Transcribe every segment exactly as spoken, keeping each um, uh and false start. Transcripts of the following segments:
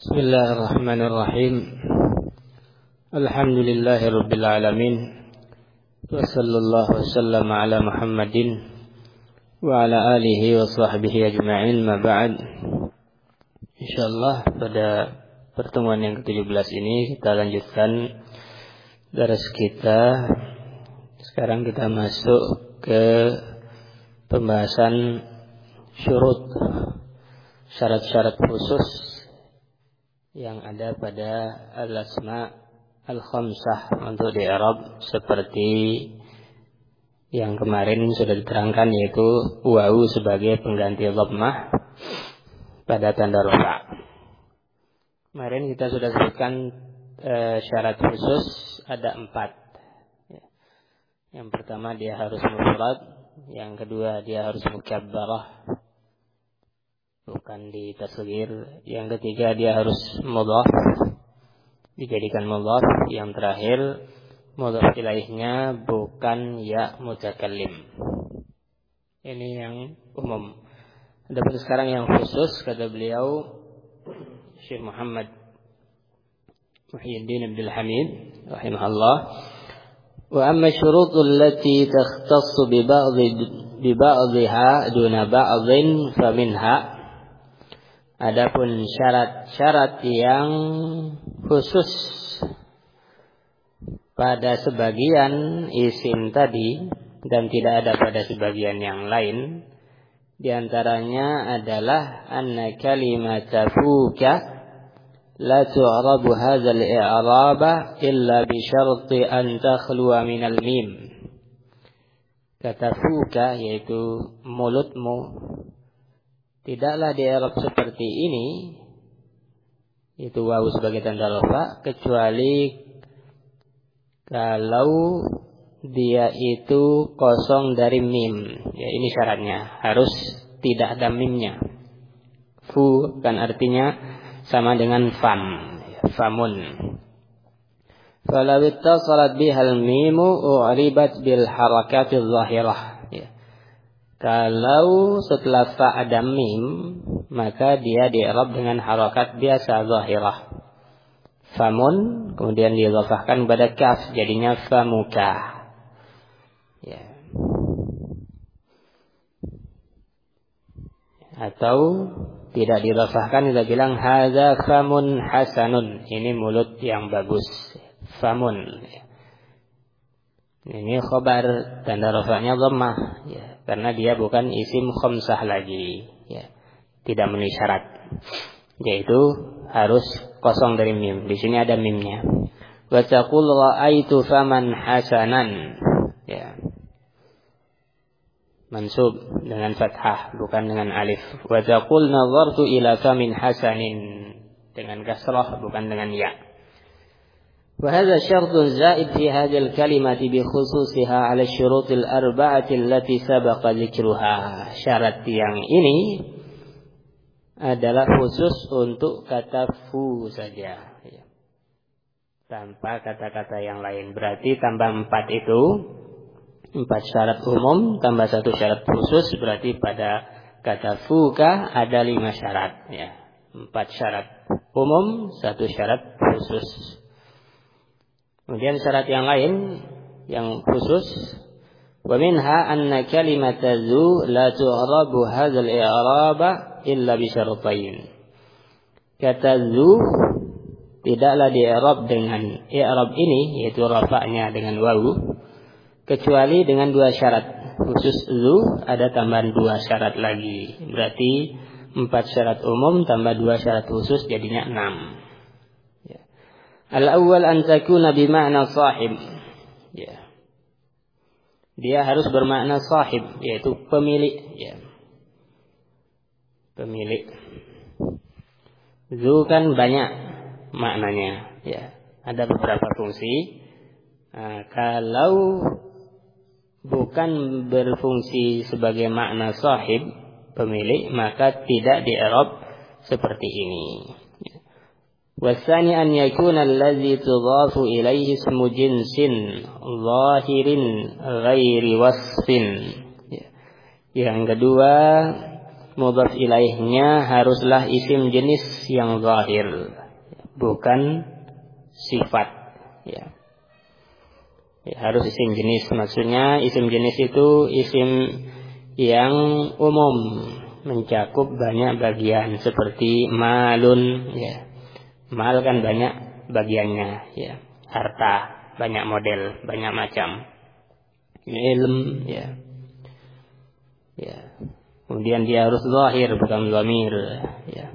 Bismillahirrahmanirrahim. Alhamdulillahirabbil alamin. Wa sallallahu wasallam ala Muhammadin wa ala alihi wa sahbihi ajma'in, ma ba'd. Insyaallah pada pertemuan yang ketujuh belas ini kita lanjutkan daras kita. Sekarang kita masuk ke pembahasan syurut, syarat-syarat khusus yang ada pada al-asma al-khamsah untuk di i'rab, seperti yang kemarin sudah diterangkan, yaitu wawu sebagai pengganti dhammah pada tanda rafa'. Kemarin kita sudah sebutkan e, syarat khusus ada empat. Yang pertama, dia harus mufrad. Yang kedua, dia harus mukabbarah, bukan di tasghir. Yang ketiga, dia harus mudhaf, dijadikan mudhaf. Yang terakhir, mudhaf ilaihnya bukan ya mutakallim. Ini yang umum. Adapun sekarang yang khusus, kata beliau Syekh Muhammad Muhyiddin Abdul Hamid rahimahullah, wa amma syurutul lati takhtassu bi ba'd bi ba'dihha duna ba'dhin fa minha. Adapun syarat-syarat yang khusus pada sebagian isim tadi dan tidak ada pada sebagian yang lain, di antaranya adalah anna kalimata fuka la tu'rabu hadzal i'raba illa bi syarti an takhluwa minal mim. Kata fuka, yaitu mulutmu, tidaklah di i'rab seperti ini, itu wawu sebagai tanda rafa, kecuali kalau dia itu kosong dari mim. Ya, ini syaratnya, harus tidak ada mimnya. Fu kan artinya sama dengan fam, famun. Falau ittasalat bihal mimu u'ribat bil harakatiz zahirah. Kalau setelah fa ada mim, maka dia di-i'rab dengan harakat biasa zahirah. Famun, kemudian didhafahkan pada kaf, jadinya famuka. Ya. Atau tidak didhafahkan, kita bilang hadza famun hasanun, ini mulut yang bagus. Famun. Ini khobar, tanda rafa'nya dhammah, ya, karena dia bukan isim khamsah lagi, ya, tidak memenuhi syarat, yaitu harus kosong dari mim. Di sini ada mimnya. Wa taqul ra'aitu faman hasanan, ya, mansub dengan fathah, bukan dengan alif. Wa taqul nazartu ila famin hasanin, dengan kasrah, bukan dengan ya. وهذا شرط زائد في هذه الكلمة بخصوصها على الشروط الأربعة التي سبق ذكرها. Syarat yang ini adalah khusus untuk kata fu saja, tanpa kata-kata yang lain. Berarti tambah empat itu, empat syarat umum tambah satu syarat khusus, berarti pada kata fuka ada lima syarat, ya. Empat syarat umum, satu syarat khusus. Kemudian syarat yang lain yang khusus, wa minha anna kalimata zu la tu'rabu hadzal i'raba illa bi syartain. Kata zu tidaklah di-i'rab dengan i'rab ini, yaitu rafa'nya dengan wawu, kecuali dengan dua syarat. Khusus zu ada tambahan dua syarat lagi. Berarti empat syarat umum tambah dua syarat khusus, jadinya enam. Al-awwal an takuna bima'na sahib. Ya. Dia harus bermakna sahib, yaitu pemilik, ya. Pemilik. Zu kan banyak maknanya, ya. Ada beberapa fungsi. Nah, kalau bukan berfungsi sebagai makna sahib, pemilik, maka tidak di-i'rab seperti ini. Wasani an yakuna allazi tudhafu ilaihi ismu jinsin zahirin ghairi wasfin. Yang kedua, mudhaf ilaihnya haruslah isim jenis yang zahir, bukan sifat. Ya. Ya, harus isim jenis. Maksudnya isim jenis itu isim yang umum, mencakup banyak bagian seperti malun. Ya. Mal kan banyak bagiannya. Ya. Harta, banyak model, banyak macam. Ilm, ya. Ya. Kemudian dia harus zahir, bukan dhamir. Ya.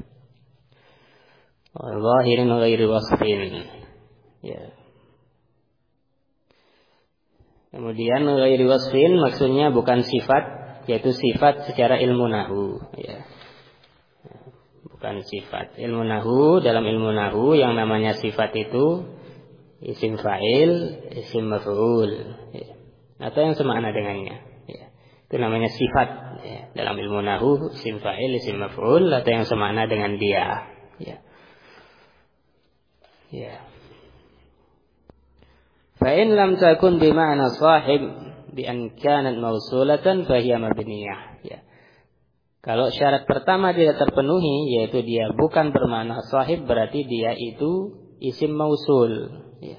Zahirin ghairi wasfin. Ya. Kemudian ghairi wasfin maksudnya bukan sifat, yaitu sifat secara ilmu nahwu. Ya. Bukan sifat. Ilmu nahwu, dalam ilmu nahwu yang namanya sifat itu isim fa'il, isim maf'ul, ya. Atau yang semakna dengannya. Ya. Itu namanya sifat. Ya. Dalam ilmu nahwu isim fa'il, isim maf'ul atau yang semakna dengan dia. Ya. Ya. Fa'in lam takun bima'na sahib bi an kanat mausulatan fahiya mabniyah. Ya. Kalau syarat pertama tidak terpenuhi, yaitu dia bukan bermakna sahib, berarti dia itu isim mausul. Ya.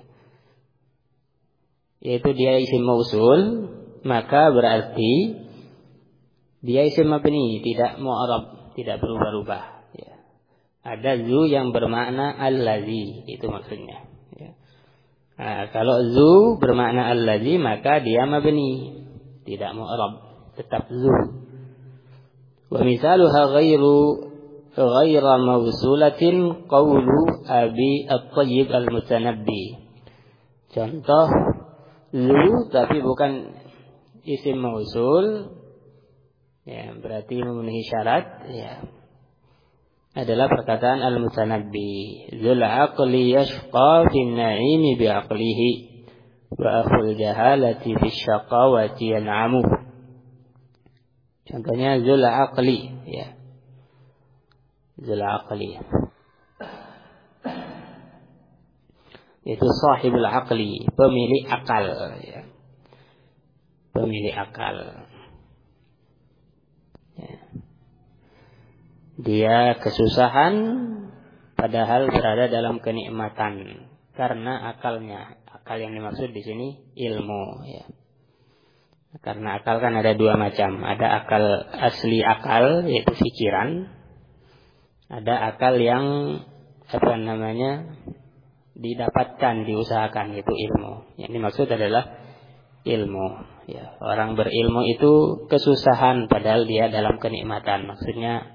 Yaitu dia isim mausul, maka berarti dia isim mabni, tidak mu'arab, tidak berubah-ubah. Ya. Ada zu yang bermakna allazi, itu maksudnya. Nah, kalau zu bermakna allazi maka dia mabni, tidak mu'rab, tetap zu. Wa misaluha ghairu ghaira mawsulatin qawlu Abi At-Tayyib Al-Mutanabbi. Contoh zu tapi bukan isim mausul, ya berarti memenuhi syarat, ya. Adalah perkataan Al-Mutanabbi, Zul aqli yashqa fin na'imi bi'aqlihi wa akhul jahalati bisyaqawati yan'amu. Contohnya Zul aqli, ya. Zul aqli itu sahibul aqli, pemilik akal, ya. Pemilik akal. Ya. Dia kesusahan padahal berada dalam kenikmatan karena akalnya. Akal yang dimaksud di sini ilmu, ya. Karena akal kan ada dua macam. Ada akal asli akal, yaitu pikiran. Ada akal yang apa namanya didapatkan, diusahakan, yaitu ilmu. Yang dimaksud adalah ilmu. Ya, orang berilmu itu kesusahan padahal dia dalam kenikmatan. Maksudnya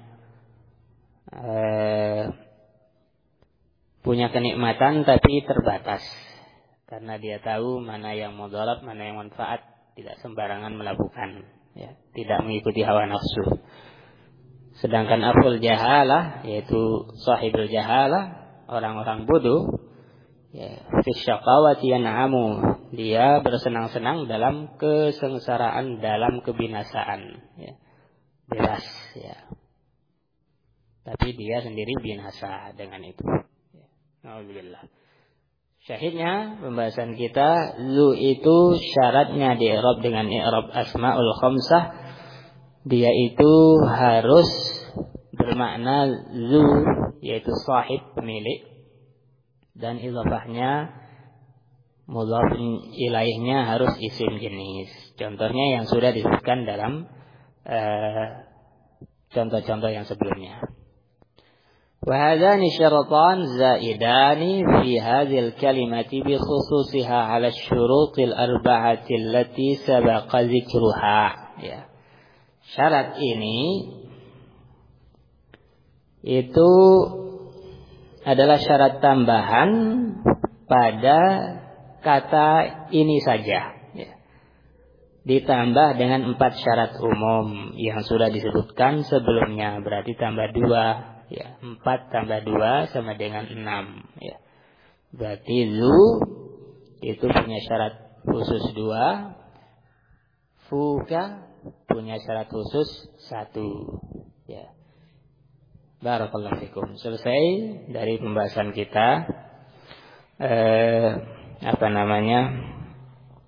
Eh, punya kenikmatan tapi terbatas karena dia tahu mana yang mudarat, mana yang manfaat, tidak sembarangan melakukan, ya, tidak mengikuti hawa nafsu. Sedangkan aful jahalah, yaitu sahibul jahalah, orang-orang bodoh, ya, fi syaqawati yan'amu, dia bersenang-senang dalam kesengsaraan, dalam kebinasaan, ya. Bebas, ya. Tapi dia sendiri binasa dengan itu. Alhamdulillah. Syahidnya pembahasan kita, zu itu syaratnya di i'rab dengan i'rab asmaul khamsah. Dia itu harus bermakna zu, yaitu sahib, pemilik, dan idhafahnya mudhaf ilaihnya harus isim jenis. Contohnya yang sudah disebutkan dalam uh, contoh-contoh yang sebelumnya. وهذان شرطان زائدان في هذه الكلمة بخصوصها على الشروط الأربعة التي سبق ذكرها. Ya. Syarat ini itu adalah syarat tambahan pada kata ini saja. Ya. Ditambah dengan empat syarat umum yang sudah disebutkan sebelumnya, berarti tambah dua. Ya, empat tambah dua sama dengan enam. Ya. Berarti zu itu punya syarat khusus dua. Fuka punya syarat khusus satu. Ya. Barakallahu fikum. Selesai dari pembahasan kita. Eh, apa namanya?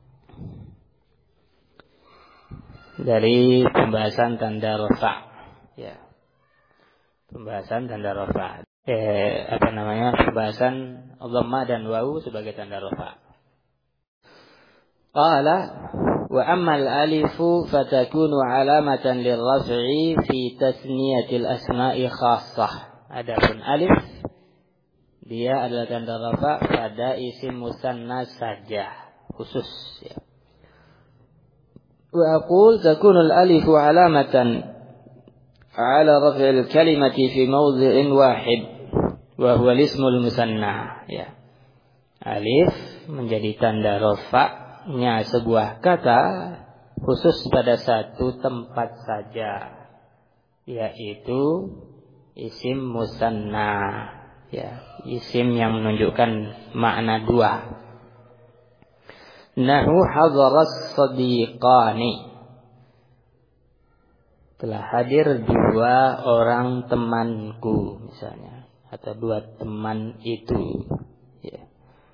Dari pembahasan tanda rafa'. Ya. Pembahasan tanda rafa. Eh, apa namanya? Pembahasan dhamma dan wawu sebagai tanda rafa. Qala wa amma al-alifu fatakunu alamatan lirraf'i fi tasniyatil asma'i khassah. Adapun alif dia adalah tanda rafa pada isim musanna saja, khusus ya. Wa aqul takunu al-alifu alamatan ala raf'il kalimati fi mawdhi'in wahid wa huwa al-ismul musanna ya. Alif menjadi tanda rafa'nya sebuah kata khusus pada satu tempat saja, yaitu isim musanna ya, isim yang menunjukkan makna dua. Nahu hadaras sadiqani, telah hadir dua orang temanku misalnya, atau dua teman itu ya.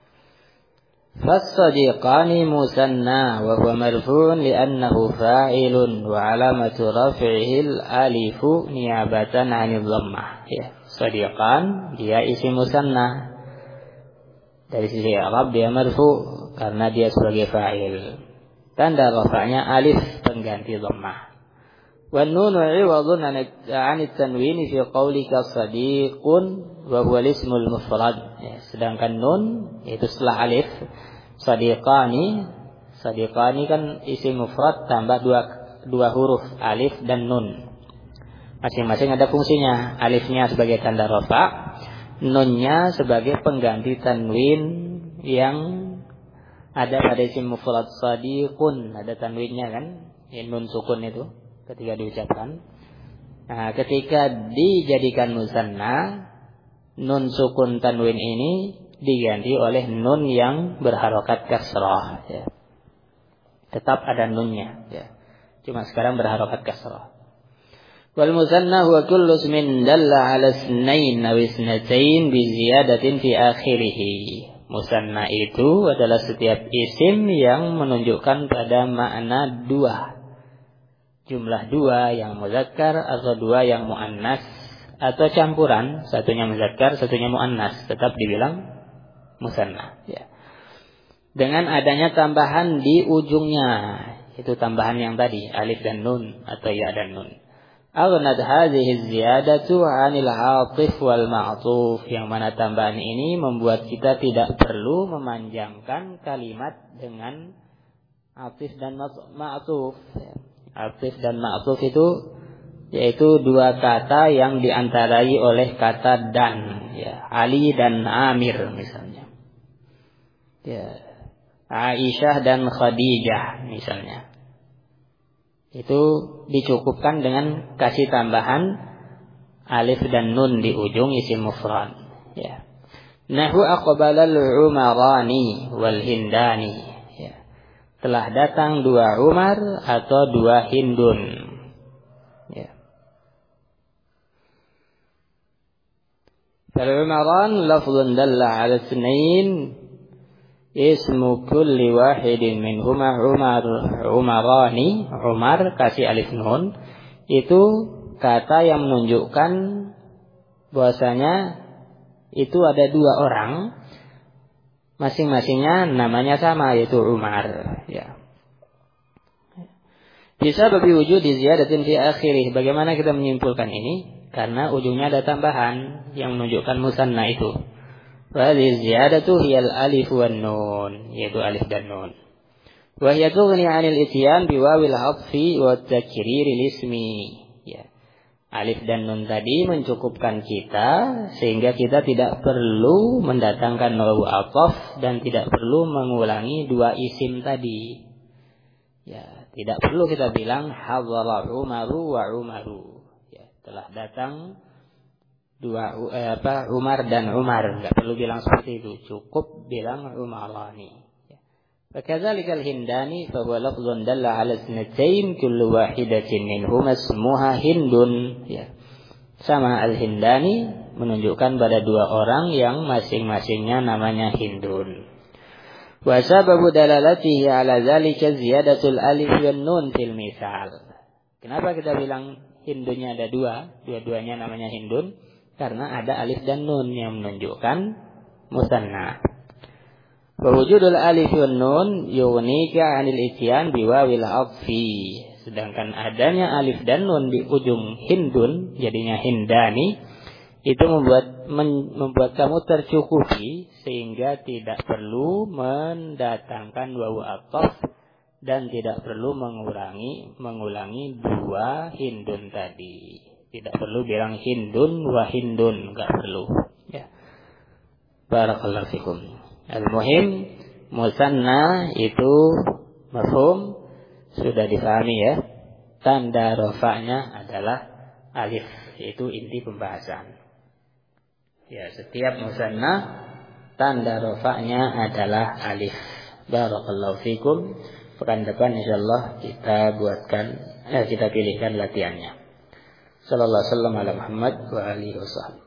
Fas-sadiqani musanna wa huwa marfu'un li'annahu fa'ilun wa 'alamatu raf'ihi al-alifu niyabatan 'anil dhammah ya. Sadiqan dia isim musanna, dari sisi i'rab dia marfu' karena dia sebagai fa'il, tanda rafa'nya alif pengganti dhammah. والنون عوض عن التنوين في قولك صديق وهو الاسم المفرد ya, sedangkan nun itu setelah alif. Sadiqani, sadiqani kan isim mufrad tambah dua, dua huruf alif dan nun, masing-masing ada fungsinya. Alifnya sebagai tanda rafa, nunnya sebagai pengganti tanwin yang ada pada isim mufrad. Sadiqun ada tanwinnya kan, ya, nun sukun itu ketika diucapkan. Nah, ketika dijadikan musanna, nun sukun tanwin ini diganti oleh nun yang berharokat kasrah ya. Tetap ada nunnya ya, cuma sekarang berharokat kasrah. Wal musanna huwa kullu ismin dalla 'ala isnain aw isnatain bi ziyadatin fi akhirih. Musanna itu adalah setiap isim yang menunjukkan pada makna dua, jumlah dua yang muzakkar atau dua yang muannas, atau campuran satunya muzakkar satunya muannas, tetap dibilang musanna ya. Dengan adanya tambahan di ujungnya, itu tambahan yang tadi alif dan nun atau ya dan nun. Aghnad hadhihi ziyadatu 'anil 'atif wal ma'tuf, yang mana tambahan ini membuat kita tidak perlu memanjangkan kalimat dengan atif dan ma'tuf ya. Atif dan ma'tuf itu yaitu dua kata yang diantarai oleh kata dan ya. Ali dan Amir misalnya ya. Aisyah dan Khadijah misalnya, itu dicukupkan dengan kasih tambahan alif dan nun di ujung isim mufrad ya. Nahu aqbalal umarani wal hindani ya. Telah datang dua Umar atau dua Hindun ya. Fal-umaran lafzun dalla 'ala itsnain ismu kulli wahidin minhuma Umar, Umarani, Umar kasih alif nun, itu kata yang menunjukkan bahwasanya itu ada dua orang, masing-masingnya namanya sama, yaitu Umar ya. Bisa bagi wujud di ziyadatin fi akhirih. Bagaimana kita menyimpulkan ini? Karena ujungnya ada tambahan yang menunjukkan musanna itu. Wa ziyadatu hiyal alif wan nun, yaitu alif dan nun. Wa hiya tughni 'anil ityan bi wawil 'athfi wa takriri ismi ya. Alif dan nun tadi mencukupkan kita sehingga kita tidak perlu mendatangkan wawu 'athaf dan tidak perlu mengulangi dua isim tadi ya. Tidak perlu kita bilang hadhara Umaru wa Umaru ya, telah datang dua eh, apa Umar dan Umar, enggak perlu bilang seperti itu, cukup bilang Umarani ya. Fakadzalikal hindani fa huwa lafzun dalla 'ala itsnatain kullu wahidatin minhuma ismuha Hindun ya. Sama al-hindani menunjukkan pada dua orang yang masing-masingnya namanya Hindun. Wa sababu dalalatihi 'ala dzalika ziyadatul alif wan nun fil misal. Kenapa kita bilang hindunnya ada dua, dua-duanya namanya hindun karena ada alif dan nun yang menunjukkan musanna. Wa wujudul alif wan nun yughnika 'anil ityan biwawil 'athfi. Sedangkan adanya alif dan nun di ujung hindun jadinya hindani itu membuat men, membuat kamu tercukupi sehingga tidak perlu mendatangkan wawu athaf dan tidak perlu mengurangi mengulangi dua hindun tadi. Tidak perlu bilang hindun wa hindun, enggak perlu. Ya. Barakallahu fikum. Al-muhim musanna itu mafhum sudah difahami ya. Tanda rafa'nya adalah alif, itu inti pembahasan. Ya, setiap musanna tanda rafa'nya adalah alif. Barakallahu fikum. Pekan depan insyaallah kita buatkan eh, kita pilihkan latihannya. Sallallahu alaihi wasallam ala Muhammad wa alihi wasallam.